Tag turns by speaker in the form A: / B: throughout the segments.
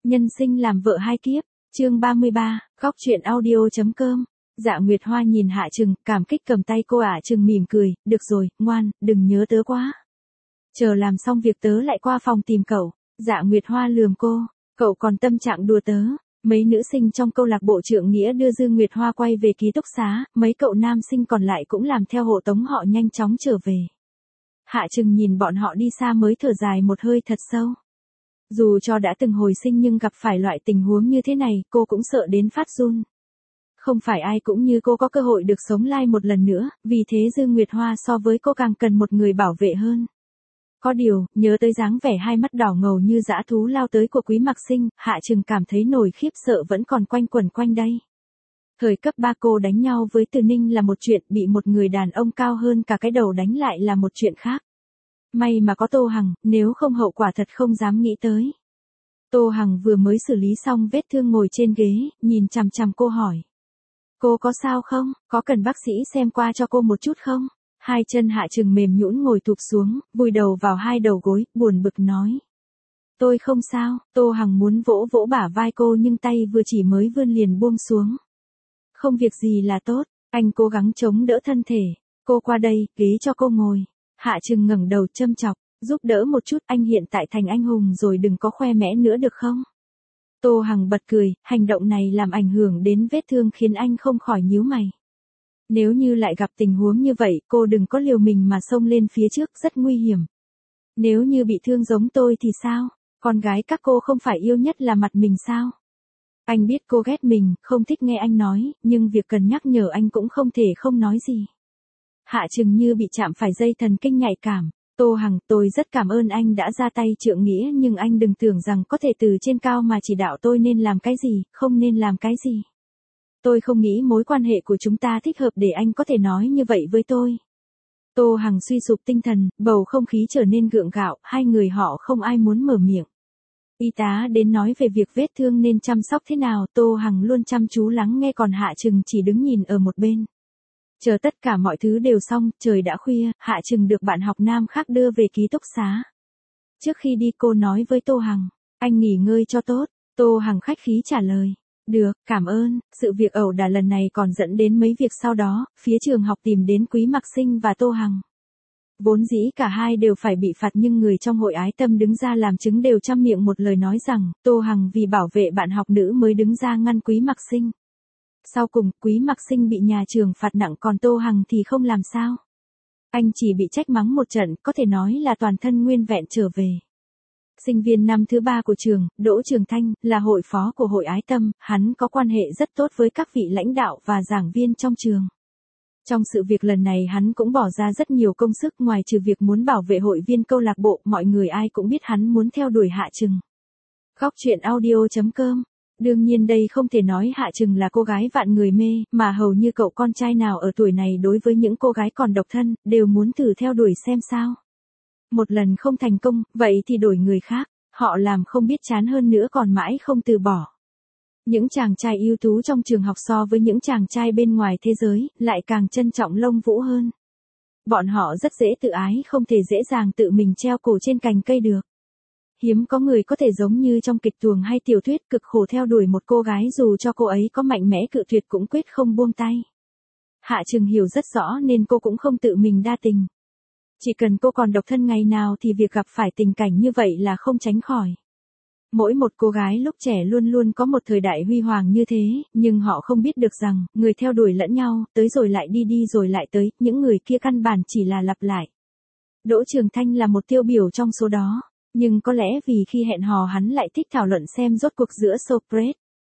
A: Nhân sinh làm vợ hai kiếp, chương 33, góc chuyện audio.com. Dạ Nguyệt Hoa nhìn Hạ Trừng, cảm kích cầm tay cô. Hạ Trừng mỉm cười, được rồi, ngoan, đừng nhớ tớ quá. Chờ làm xong việc tớ lại qua phòng tìm cậu. Dạ Nguyệt Hoa lườm cô, cậu còn tâm trạng đùa tớ. Mấy nữ sinh trong câu lạc bộ trượng nghĩa đưa Dư Nguyệt Hoa quay về ký túc xá, mấy cậu nam sinh còn lại cũng làm theo hộ tống họ nhanh chóng trở về. Hạ Trừng nhìn bọn họ đi xa mới thở dài một hơi thật sâu. Dù cho đã từng hồi sinh nhưng gặp phải loại tình huống như thế này, cô cũng sợ đến phát run. Không phải ai cũng như cô có cơ hội được sống lại một lần nữa, vì thế Dư Nguyệt Hoa so với cô càng cần một người bảo vệ hơn. Có điều, nhớ tới dáng vẻ hai mắt đỏ ngầu như dã thú lao tới của Quý Mặc Sinh, Hạ Trừng cảm thấy nỗi khiếp sợ vẫn còn quanh quẩn quanh đây. Thời cấp 3 cô đánh nhau với Từ Ninh là một chuyện, bị một người đàn ông cao hơn cả cái đầu đánh lại là một chuyện khác. May mà có Tô Hằng, nếu không hậu quả thật không dám nghĩ tới. Tô Hằng vừa mới xử lý xong vết thương ngồi trên ghế, nhìn chằm chằm cô hỏi. Cô có sao không, có cần bác sĩ xem qua cho cô một chút không? Hai chân Hạ Trừng mềm nhũn ngồi thụp xuống, vùi đầu vào hai đầu gối, buồn bực nói. Tôi không sao. Tô Hằng muốn vỗ vỗ bả vai cô nhưng tay vừa chỉ mới vươn liền buông xuống. Không việc gì là tốt, anh cố gắng chống đỡ thân thể. Cô qua đây, ghế cho cô ngồi. Hạ Trừng ngẩng đầu châm chọc, giúp đỡ một chút, anh hiện tại thành anh hùng rồi, đừng có khoe mẽ nữa được không? Tô Hằng bật cười, hành động này làm ảnh hưởng đến vết thương khiến anh không khỏi nhíu mày. Nếu như lại gặp tình huống như vậy, cô đừng có liều mình mà xông lên phía trước, rất nguy hiểm. Nếu như bị thương giống tôi thì sao? Con gái các cô không phải yêu nhất là mặt mình sao? Anh biết cô ghét mình, không thích nghe anh nói, nhưng việc cần nhắc nhở anh cũng không thể không nói gì. Hạ Trừng như bị chạm phải dây thần kinh nhạy cảm. Tô Hằng, tôi rất cảm ơn anh đã ra tay trượng nghĩa, nhưng anh đừng tưởng rằng có thể từ trên cao mà chỉ đạo tôi nên làm cái gì, không nên làm cái gì. Tôi không nghĩ mối quan hệ của chúng ta thích hợp để anh có thể nói như vậy với tôi. Tô Hằng suy sụp tinh thần, bầu không khí trở nên gượng gạo, hai người họ không ai muốn mở miệng. Y tá đến nói về việc vết thương nên chăm sóc thế nào, Tô Hằng luôn chăm chú lắng nghe, còn Hạ Trừng chỉ đứng nhìn ở một bên. Chờ tất cả mọi thứ đều xong, trời đã khuya, Hạ Trừng được bạn học nam khác đưa về ký túc xá. Trước khi đi cô nói với Tô Hằng, anh nghỉ ngơi cho tốt. Tô Hằng khách khí trả lời. Được, cảm ơn. Sự việc ẩu đả lần này còn dẫn đến mấy việc sau đó, phía trường học tìm đến Quý Mặc Sinh và Tô Hằng. Vốn dĩ cả hai đều phải bị phạt nhưng người trong hội ái tâm đứng ra làm chứng đều trăm miệng một lời nói rằng, Tô Hằng vì bảo vệ bạn học nữ mới đứng ra ngăn Quý Mặc Sinh. Sau cùng, Quý Mặc Sinh bị nhà trường phạt nặng, còn Tô Hằng thì không làm sao. Anh chỉ bị trách mắng một trận, có thể nói là toàn thân nguyên vẹn trở về. Sinh viên năm thứ 3 của trường, Đỗ Trường Thanh, là hội phó của hội ái tâm, hắn có quan hệ rất tốt với các vị lãnh đạo và giảng viên trong trường. Trong sự việc lần này hắn cũng bỏ ra rất nhiều công sức, ngoài trừ việc muốn bảo vệ hội viên câu lạc bộ, mọi người ai cũng biết hắn muốn theo đuổi Hạ Trừng. Góc chuyện audio.com. Đương nhiên đây không thể nói Hạ Trừng là cô gái vạn người mê, mà hầu như cậu con trai nào ở tuổi này đối với những cô gái còn độc thân, đều muốn thử theo đuổi xem sao. Một lần không thành công, vậy thì đổi người khác, họ làm không biết chán hơn nữa còn mãi không từ bỏ. Những chàng trai ưu tú trong trường học so với những chàng trai bên ngoài thế giới, lại càng trân trọng lông vũ hơn. Bọn họ rất dễ tự ái, không thể dễ dàng tự mình treo cổ trên cành cây được. Hiếm có người có thể giống như trong kịch tuồng hay tiểu thuyết cực khổ theo đuổi một cô gái dù cho cô ấy có mạnh mẽ cự tuyệt cũng quyết không buông tay. Hạ Trừng hiểu rất rõ nên cô cũng không tự mình đa tình. Chỉ cần cô còn độc thân ngày nào thì việc gặp phải tình cảnh như vậy là không tránh khỏi. Mỗi một cô gái lúc trẻ luôn luôn có một thời đại huy hoàng như thế, nhưng họ không biết được rằng, người theo đuổi lẫn nhau, tới rồi lại đi, đi rồi lại tới, những người kia căn bản chỉ là lặp lại. Đỗ Trường Thanh là một tiêu biểu trong số đó, nhưng có lẽ vì khi hẹn hò hắn lại thích thảo luận xem rốt cuộc giữa Socrates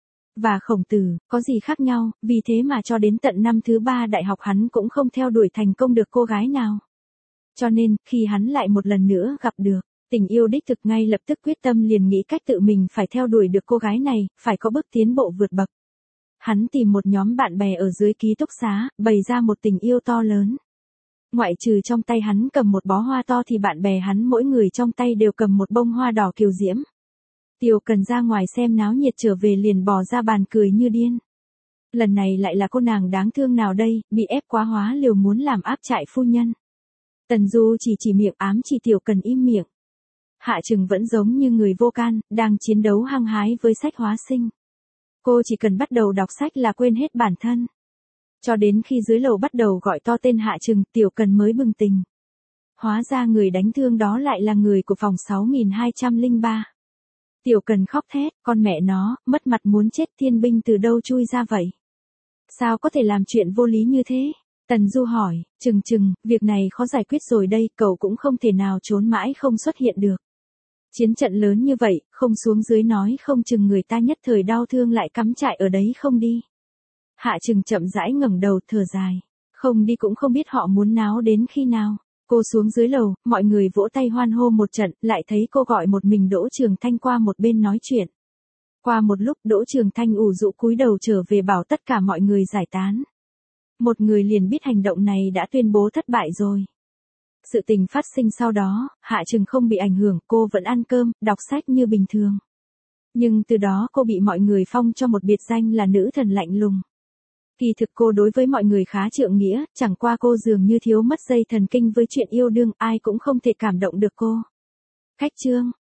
A: và Khổng Tử có gì khác nhau, vì thế mà cho đến tận năm thứ 3 đại học hắn cũng không theo đuổi thành công được cô gái nào. Cho nên, khi hắn lại một lần nữa gặp được tình yêu đích thực, ngay lập tức quyết tâm liền nghĩ cách tự mình phải theo đuổi được cô gái này, phải có bước tiến bộ vượt bậc. Hắn tìm một nhóm bạn bè ở dưới ký túc xá, bày ra một tình yêu to lớn. Ngoại trừ trong tay hắn cầm một bó hoa to thì bạn bè hắn mỗi người trong tay đều cầm một bông hoa đỏ kiều diễm. Tiểu Cần ra ngoài xem náo nhiệt trở về liền bò ra bàn cười như điên. Lần này lại là cô nàng đáng thương nào đây, bị ép quá hóa liều muốn làm áp trại phu nhân. Tần Du chỉ miệng ám chỉ Tiểu Cần im miệng. Hạ Trừng vẫn giống như người vô can, đang chiến đấu hăng hái với sách hóa sinh. Cô chỉ cần bắt đầu đọc sách là quên hết bản thân. Cho đến khi dưới lầu bắt đầu gọi to tên Hạ Trừng, Tiểu Cần mới bừng tỉnh. Hóa ra người đánh thương đó lại là người của phòng 6203. Tiểu Cần khóc thét, con mẹ nó, mất mặt muốn chết, thiên binh từ đâu chui ra vậy? Sao có thể làm chuyện vô lý như thế? Tần Du hỏi, Trừng, việc này khó giải quyết rồi đây, cậu cũng không thể nào trốn mãi không xuất hiện được. Chiến trận lớn như vậy, không xuống dưới nói không chừng người ta nhất thời đau thương lại cắm trại ở đấy không đi. Hạ Trừng chậm rãi ngẩng đầu thở dài, không đi cũng không biết họ muốn náo đến khi nào. Cô xuống dưới lầu, mọi người vỗ tay hoan hô một trận, lại thấy cô gọi một mình Đỗ Trường Thanh qua một bên nói chuyện. Qua một lúc Đỗ Trường Thanh ủ rũ cúi đầu trở về bảo tất cả mọi người giải tán. Một người liền biết hành động này đã tuyên bố thất bại rồi. Sự tình phát sinh sau đó, Hạ Trừng không bị ảnh hưởng, cô vẫn ăn cơm, đọc sách như bình thường. Nhưng từ đó cô bị mọi người phong cho một biệt danh là nữ thần lạnh lùng. Kỳ thực cô đối với mọi người khá trượng nghĩa, chẳng qua cô dường như thiếu mất dây thần kinh với chuyện yêu đương, ai cũng không thể cảm động được cô. Khách chương